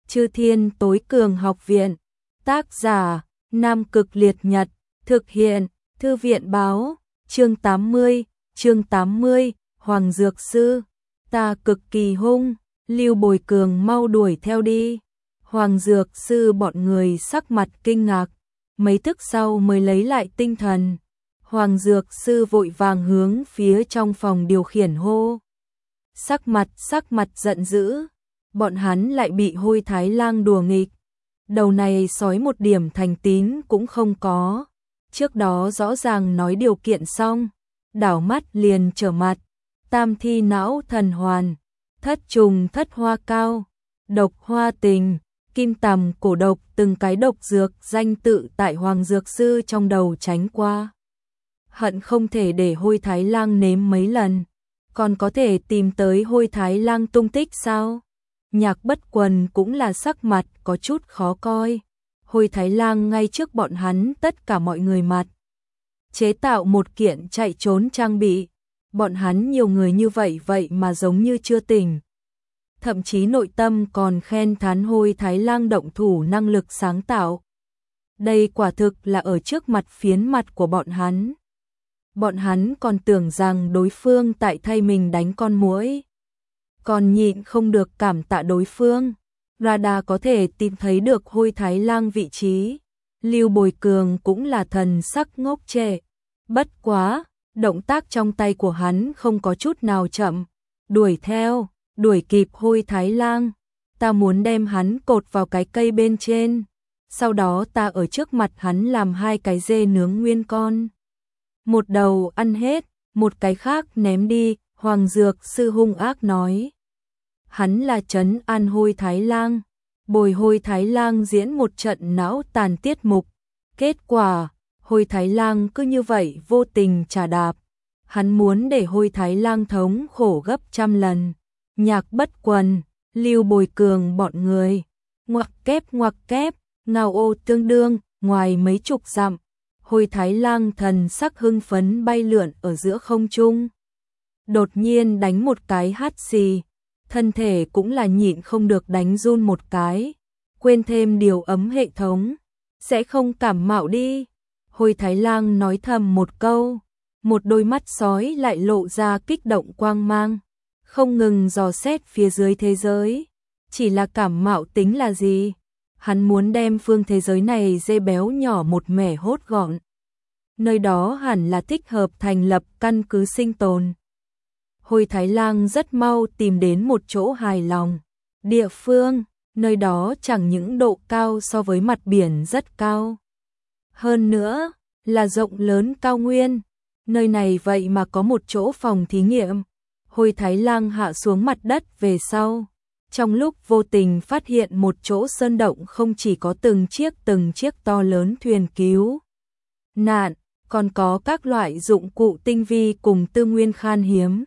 Chư Thiên Tối Cường Học Viện. Tác giả: Nam Cực Liệt Nhật. Thực hiện: Thư viện báo. Chương 80, Hoàng Dược Sư. Ta cực kỳ hung, Lưu Bồi Cường mau đuổi theo đi. Hoàng Dược Sư bọn người sắc mặt kinh ngạc, mấy thức sau mới lấy lại tinh thần. Hoàng Dược Sư vội vàng hướng phía trong phòng điều khiển hô. Sắc mặt giận dữ, bọn hắn lại bị Hôi Thái Lang đùa nghịch. Đầu này sói một điểm thành tín cũng không có. Trước đó rõ ràng nói điều kiện xong, đảo mắt liền trở mặt. Tam thi não thần hoàn, thất trùng thất hoa cao, độc hoa tình, kim tằm cổ độc, từng cái độc dược danh tự tại Hoàng Dược Sư trong đầu tránh qua. Hận không thể để Hôi Thái Lang nếm mấy lần. Còn có thể tìm tới Hôi Thái Lang tung tích sao? Nhạc Bất Quần cũng là sắc mặt có chút khó coi. Hôi Thái Lang ngay trước bọn hắn tất cả mọi người mặt chế tạo một kiện chạy trốn trang bị. Bọn hắn nhiều người như vậy mà giống như chưa tỉnh. Thậm chí nội tâm còn khen thán Hôi Thái Lang động thủ năng lực sáng tạo. Đây quả thực là ở trước mặt phiến mặt của bọn hắn. Bọn hắn còn tưởng rằng đối phương tại thay mình đánh con muỗi. Còn nhịn không được cảm tạ đối phương. Radar có thể tìm thấy được Hôi Thái Lang vị trí. Lưu Bồi Cường cũng là thần sắc ngốc trệ. Bất quá, động tác trong tay của hắn không có chút nào chậm. Đuổi kịp Hôi Thái Lang. Ta muốn đem hắn cột vào cái cây bên trên. Sau đó ta ở trước mặt hắn làm 2 cái dê nướng nguyên con. Một đầu ăn hết, một cái khác ném đi, Hoàng Dược Sư hung ác nói. Hắn là trấn an Hôi Thái Lang, bồi Hôi Thái Lang diễn một trận não tàn tiết mục. Kết quả, Hôi Thái Lang cứ như vậy vô tình trả đạp. Hắn muốn để Hôi Thái Lang thống khổ gấp trăm lần. Nhạc Bất Quần, Lưu Bồi Cường bọn người, ngoặc kép, ngao ô tương đương, ngoài mấy chục dặm. Hôi Thái Lang thần sắc hưng phấn bay lượn ở giữa không trung. Đột nhiên đánh một cái hắt xì, thân thể cũng là nhịn không được đánh run một cái. Quên thêm điều ấm hệ thống, sẽ không cảm mạo đi. Hôi Thái Lang nói thầm một câu, một đôi mắt sói lại lộ ra kích động quang mang, không ngừng dò xét phía dưới thế giới. Chỉ là cảm mạo tính là gì? Hắn muốn đem phương thế giới này dê béo nhỏ một mẻ hốt gọn. Nơi đó hẳn là thích hợp thành lập căn cứ sinh tồn. Hôi Thái Lang rất mau tìm đến một chỗ hài lòng. Địa phương, nơi đó chẳng những độ cao so với mặt biển rất cao. Hơn nữa, là rộng lớn cao nguyên. Nơi này vậy mà có một chỗ phòng thí nghiệm. Hôi Thái Lang hạ xuống mặt đất về sau. Trong lúc vô tình phát hiện một chỗ sơn động không chỉ có từng chiếc to lớn thuyền cứu nạn, còn có các loại dụng cụ tinh vi cùng tư nguyên khan hiếm.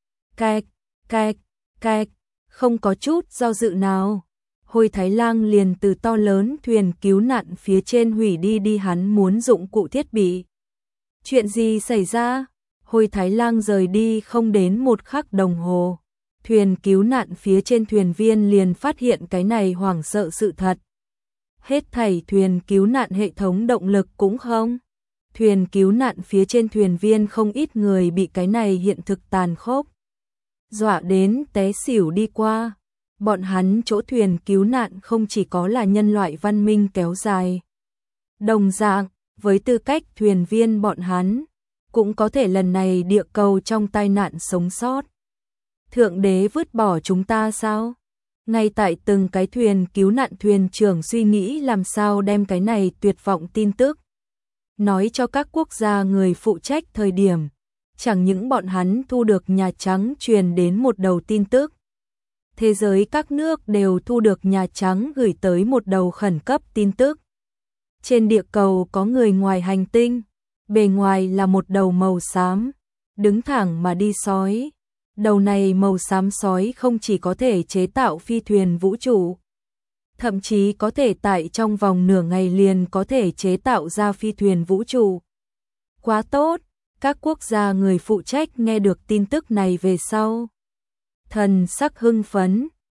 Cạch, không có chút do dự nào. Hôi Thái Lang liền từ to lớn thuyền cứu nạn phía trên hủy đi hắn muốn dụng cụ thiết bị. Chuyện gì xảy ra? Hôi Thái Lang rời đi không đến 1 khắc đồng hồ. Thuyền cứu nạn phía trên thuyền viên liền phát hiện cái này hoảng sợ sự thật. Hết thảy thuyền cứu nạn hệ thống động lực cũng không. Thuyền cứu nạn phía trên thuyền viên không ít người bị cái này hiện thực tàn khốc dọa đến té xỉu đi qua. Bọn hắn chỗ thuyền cứu nạn không chỉ có là nhân loại văn minh kéo dài. Đồng dạng, với tư cách thuyền viên bọn hắn, cũng có thể lần này địa cầu trong tai nạn sống sót. Thượng đế vứt bỏ chúng ta sao? Ngay tại từng cái thuyền cứu nạn thuyền trưởng suy nghĩ làm sao đem cái này tuyệt vọng tin tức nói cho các quốc gia người phụ trách thời điểm, chẳng những bọn hắn thu được Nhà Trắng truyền đến một đầu tin tức. Thế giới các nước đều thu được Nhà Trắng gửi tới một đầu khẩn cấp tin tức. Trên địa cầu có người ngoài hành tinh, bề ngoài là một đầu màu xám, đứng thẳng mà đi sói. Đầu này màu xám sói không chỉ có thể chế tạo phi thuyền vũ trụ, thậm chí có thể tại trong vòng nửa ngày liền có thể chế tạo ra phi thuyền vũ trụ. Quá tốt, các quốc gia người phụ trách nghe được tin tức này về sau. Thần sắc hưng phấn,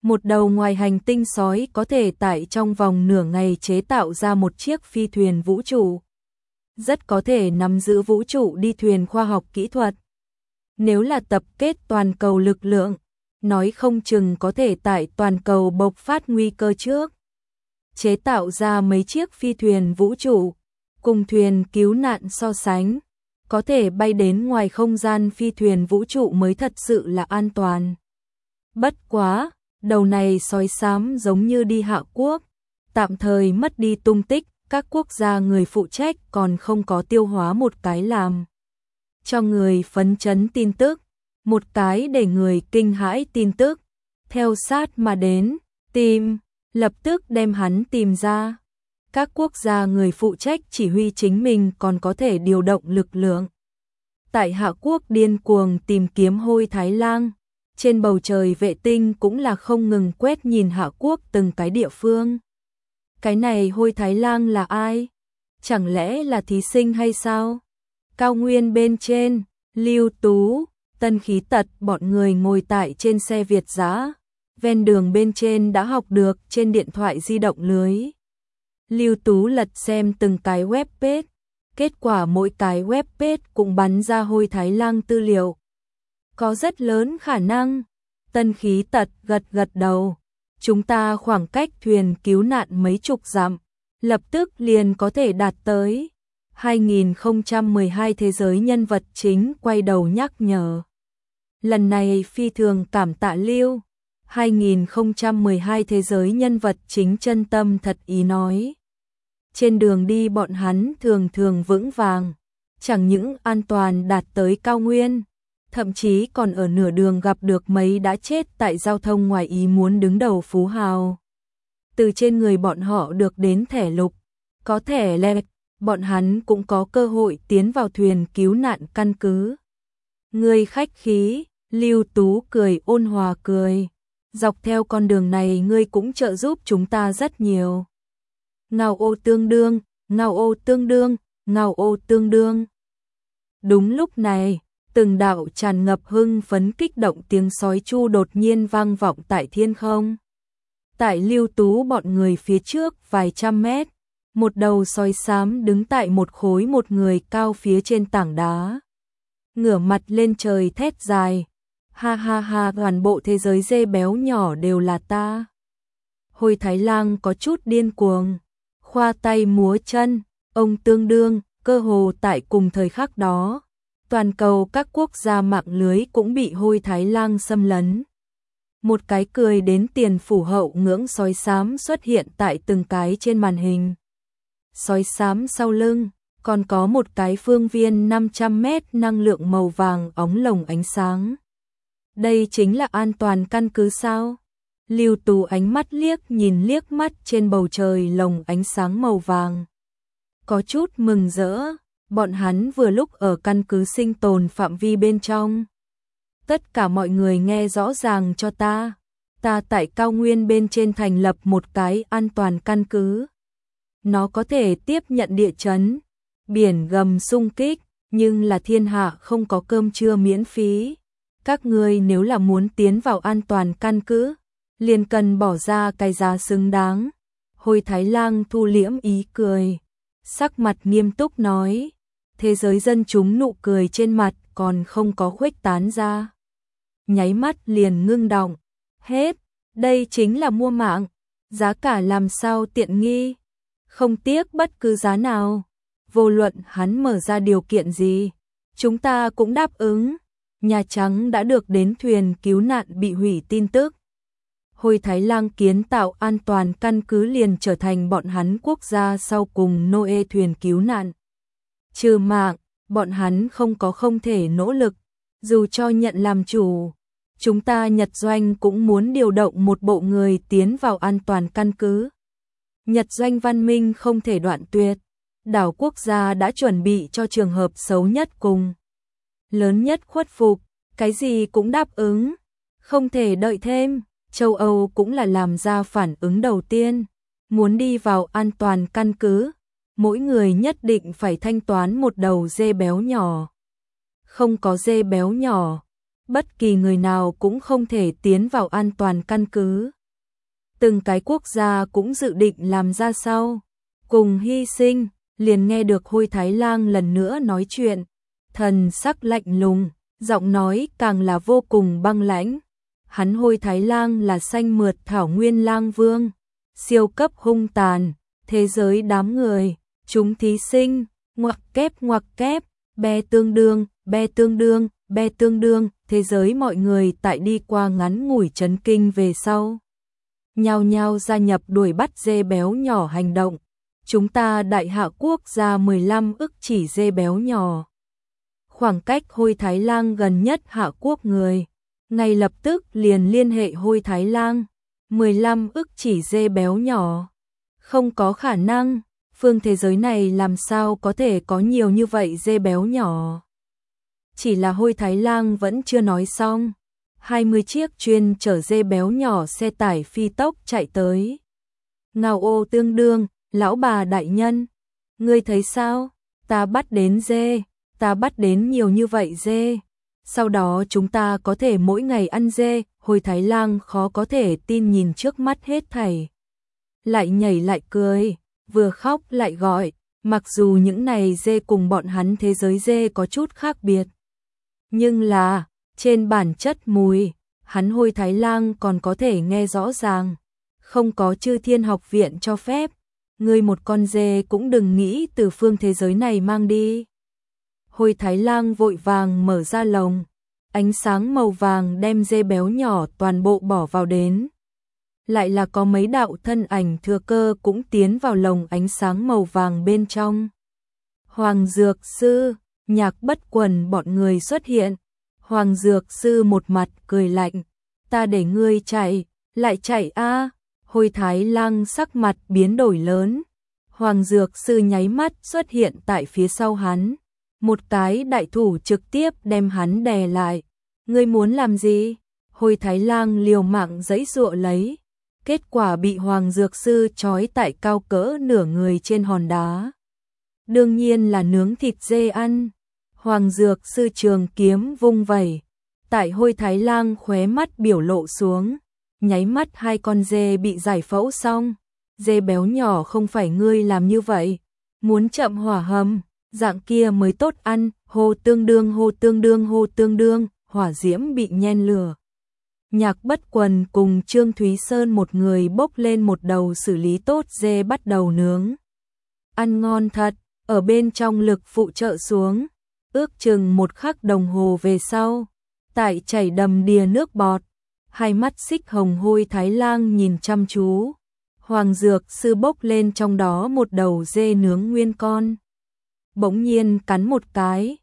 Một đầu ngoài hành tinh sói có thể tại trong vòng nửa ngày chế tạo ra một chiếc phi thuyền vũ trụ. Rất có thể nắm giữ vũ trụ đi thuyền khoa học kỹ thuật. Nếu là tập kết toàn cầu lực lượng, nói không chừng có thể tại toàn cầu bộc phát nguy cơ trước. Chế tạo ra mấy chiếc phi thuyền vũ trụ, cùng thuyền cứu nạn so sánh, có thể bay đến ngoài không gian phi thuyền vũ trụ mới thật sự là an toàn. Bất quá, đầu này sói xám giống như đi Hạ Quốc, tạm thời mất đi tung tích, các quốc gia người phụ trách còn không có tiêu hóa một cái làm cho người phấn chấn tin tức, một cái để người kinh hãi tin tức, theo sát mà đến, tìm, lập tức đem hắn tìm ra. Các quốc gia người phụ trách chỉ huy chính mình còn có thể điều động lực lượng. Tại Hạ Quốc điên cuồng tìm kiếm Hôi Thái Lang, trên bầu trời vệ tinh cũng là không ngừng quét nhìn Hạ Quốc từng cái địa phương. Cái này Hôi Thái Lang là ai? Chẳng lẽ là thí sinh hay sao? Cao nguyên bên trên, Lưu Tú, Tân Khí Tật bọn người ngồi tại trên xe Việt dã, ven đường bên trên đã học được trên điện thoại di động lưới. Lưu Tú lật xem từng cái web page, kết quả mỗi cái web page cũng bắn ra Hôi Thái Lang tư liệu. Có rất lớn khả năng. Tân Khí Tật gật gật đầu. Chúng ta khoảng cách thuyền cứu nạn mấy chục dặm, lập tức liền có thể đạt tới. 2012 thế giới nhân vật chính quay đầu nhắc nhở. Lần này phi thường cảm tạ Lưu. 2012 thế giới nhân vật chính chân tâm thật ý nói. Trên đường đi bọn hắn thường thường vững vàng, chẳng những an toàn đạt tới cao nguyên, thậm chí còn ở nửa đường gặp được mấy đã chết tại giao thông ngoài ý muốn đứng đầu phú hào. Từ trên người bọn họ được đến thẻ lục, có thẻ lẹt, bọn hắn cũng có cơ hội tiến vào thuyền cứu nạn căn cứ. Người khách khí, Lưu Tú cười ôn hòa cười. Dọc theo con đường này ngươi cũng trợ giúp chúng ta rất nhiều. Ngao ô tương đương, ngao ô tương đương, ngao ô tương đương. Đúng lúc này, từng đạo tràn ngập hưng phấn kích động tiếng sói chu đột nhiên vang vọng tại thiên không. Tại Lưu Tú bọn người phía trước vài trăm mét, một đầu sói xám đứng tại một khối một người cao phía trên tảng đá. Ngửa mặt lên trời thét dài. Ha ha ha, toàn bộ thế giới dê béo nhỏ đều là ta. Hôi Thái Lang có chút điên cuồng, khoa tay múa chân, ông tương đương, cơ hồ tại cùng thời khắc đó. Toàn cầu các quốc gia mạng lưới cũng bị Hôi Thái Lang xâm lấn. Một cái cười đến tiền phủ hậu ngưỡng sói xám xuất hiện tại từng cái trên màn hình. Sói xám sau lưng, còn có một cái phương viên 500 mét năng lượng màu vàng óng lồng ánh sáng. Đây chính là an toàn căn cứ sao? Lưu Tú ánh mắt nhìn liếc mắt trên bầu trời lồng ánh sáng màu vàng. Có chút mừng rỡ, bọn hắn vừa lúc ở căn cứ sinh tồn phạm vi bên trong. Tất cả mọi người nghe rõ ràng cho ta. Ta tại cao nguyên bên trên thành lập một cái an toàn căn cứ. Nó có thể tiếp nhận địa chấn, biển gầm xung kích, nhưng là thiên hạ không có cơm trưa miễn phí. Các ngươi nếu là muốn tiến vào an toàn căn cứ, liền cần bỏ ra cái giá xứng đáng. Hôi Thái Lang thu liễm ý cười, sắc mặt nghiêm túc nói. Thế giới dân chúng nụ cười trên mặt còn không có khuếch tán ra. Nháy mắt liền ngưng đọng. Hết, đây chính là mua mạng. Giá cả làm sao tiện nghi. Không tiếc bất cứ giá nào. Vô luận hắn mở ra điều kiện gì, chúng ta cũng đáp ứng. Nhà Trắng đã được đến thuyền cứu nạn bị hủy tin tức. Hôi Thái Lang kiến tạo an toàn căn cứ liền trở thành bọn hắn quốc gia sau cùng Noe thuyền cứu nạn. Trừ mạng, bọn hắn không thể nỗ lực, dù cho nhận làm chủ. Chúng ta Nhật Doanh cũng muốn điều động một bộ người tiến vào an toàn căn cứ. Nhật Doanh văn minh không thể đoạn tuyệt. Đảo quốc gia đã chuẩn bị cho trường hợp xấu nhất cùng lớn nhất khuất phục, cái gì cũng đáp ứng, không thể đợi thêm. Châu Âu cũng là làm ra phản ứng đầu tiên, muốn đi vào an toàn căn cứ, mỗi người nhất định phải thanh toán một đầu dê béo nhỏ. Không có dê béo nhỏ, bất kỳ người nào cũng không thể tiến vào an toàn căn cứ. Từng cái quốc gia cũng dự định làm ra sao, cùng hy sinh, liền nghe được Hôi Thái Lang lần nữa nói chuyện, thần sắc lạnh lùng, giọng nói càng là vô cùng băng lãnh. Hắn Hôi Thái Lang là xanh mượt thảo nguyên lang vương, siêu cấp hung tàn, thế giới đám người, chúng thí sinh, ngoặc kép, be tương đương, be tương đương, be tương đương, thế giới mọi người tại đi qua ngắn ngủi chấn kinh về sau. Nhao nhao gia nhập đuổi bắt dê béo nhỏ hành động. Chúng ta đại hạ quốc gia 15 ức chỉ dê béo nhỏ. Khoảng cách Hôi Thái Lang gần nhất hạ quốc người, ngay lập tức liền liên hệ Hôi Thái Lang. 15 ức chỉ dê béo nhỏ. Không có khả năng, phương thế giới này làm sao có thể có nhiều như vậy dê béo nhỏ. Chỉ là Hôi Thái Lang vẫn chưa nói xong. 20 chiếc chuyên chở dê béo nhỏ xe tải phi tốc chạy tới. Ngao ô tương đương, lão bà đại nhân, ngươi thấy sao? Ta bắt đến dê, ta bắt đến nhiều như vậy dê. Sau đó chúng ta có thể mỗi ngày ăn dê. Hôi Thái Lang khó có thể tin nhìn trước mắt hết thảy. Lại nhảy lại cười, vừa khóc lại gọi, mặc dù những này dê cùng bọn hắn thế giới dê có chút khác biệt. Nhưng là, trên bản chất mùi, hắn Hôi Thái Lang còn có thể nghe rõ ràng. Không có Chư Thiên Học Viện cho phép, ngươi một con dê cũng đừng nghĩ từ phương thế giới này mang đi. Hôi Thái Lang vội vàng mở ra lồng, ánh sáng màu vàng đem dê béo nhỏ toàn bộ bỏ vào đến. Lại là có mấy đạo thân ảnh thừa cơ cũng tiến vào lồng ánh sáng màu vàng bên trong. Hoàng Dược Sư, Nhạc Bất Quần bọn người xuất hiện. Hoàng Dược Sư một mặt cười lạnh, ta để ngươi chạy, lại chạy a. Hôi Thái Lang sắc mặt biến đổi lớn. Hoàng Dược Sư nháy mắt xuất hiện tại phía sau hắn. Một cái đại thủ trực tiếp đem hắn đè lại. Ngươi muốn làm gì? Hôi Thái Lang liều mạng giãy giụa lấy. Kết quả bị Hoàng Dược Sư trói tại cao cỡ nửa người trên hòn đá. Đương nhiên là nướng thịt dê ăn. Hoàng Dược Sư trường kiếm vung vẩy. Tại Hôi Thái Lang khóe mắt biểu lộ xuống. Nháy mắt hai con dê bị giải phẫu xong. Dê béo nhỏ không phải ngươi làm như vậy. Muốn chậm hỏa hầm, dạng kia mới tốt ăn. Hô tương đương, hô tương đương, hô tương đương. Hỏa diễm bị nhen lửa. Nhạc Bất Quần cùng Trương Thúy Sơn một người bốc lên một đầu xử lý tốt dê bắt đầu nướng. Ăn ngon thật, ở bên trong lực phụ trợ xuống. Ước chừng 1 khắc đồng hồ về sau, tại chảy đầm đìa nước bọt, hai mắt xích hồng Hôi Thái Lang nhìn chăm chú. Hoàng Dược Sư bốc lên trong đó một đầu dê nướng nguyên con. Bỗng nhiên cắn một cái,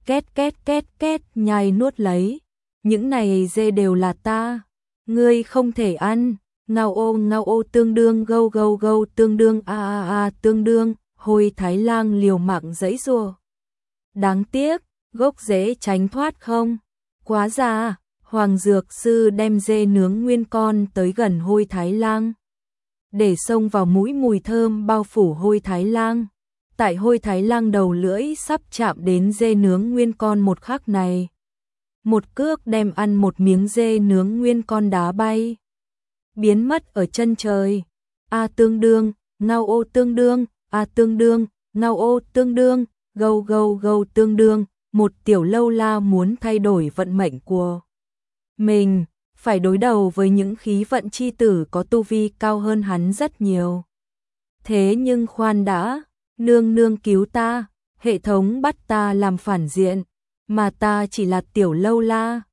két nhai nuốt lấy. Những này dê đều là ta, ngươi không thể ăn. Ngao ô tương đương, gâu tương đương, tương đương. Hôi Thái Lang liều mạng giãy giụa. Đáng tiếc, gốc rễ tránh thoát không. Quá già. Hoàng Dược Sư đem dê nướng nguyên con tới gần Hôi Thái Lang, để xông vào mũi mùi thơm bao phủ Hôi Thái Lang. Tại Hôi Thái Lang đầu lưỡi sắp chạm đến dê nướng nguyên con một khắc này, một cước đem ăn một miếng dê nướng nguyên con đá bay, biến mất ở chân trời. A tương đương, ngao ô tương đương, a tương đương, ngao ô tương đương, gâu tương đương. Một tiểu lâu la muốn thay đổi vận mệnh của mình, phải đối đầu với những khí vận chi tử có tu vi cao hơn hắn rất nhiều. Thế nhưng khoan đã, nương cứu ta, hệ thống bắt ta làm phản diện, mà ta chỉ là tiểu lâu la.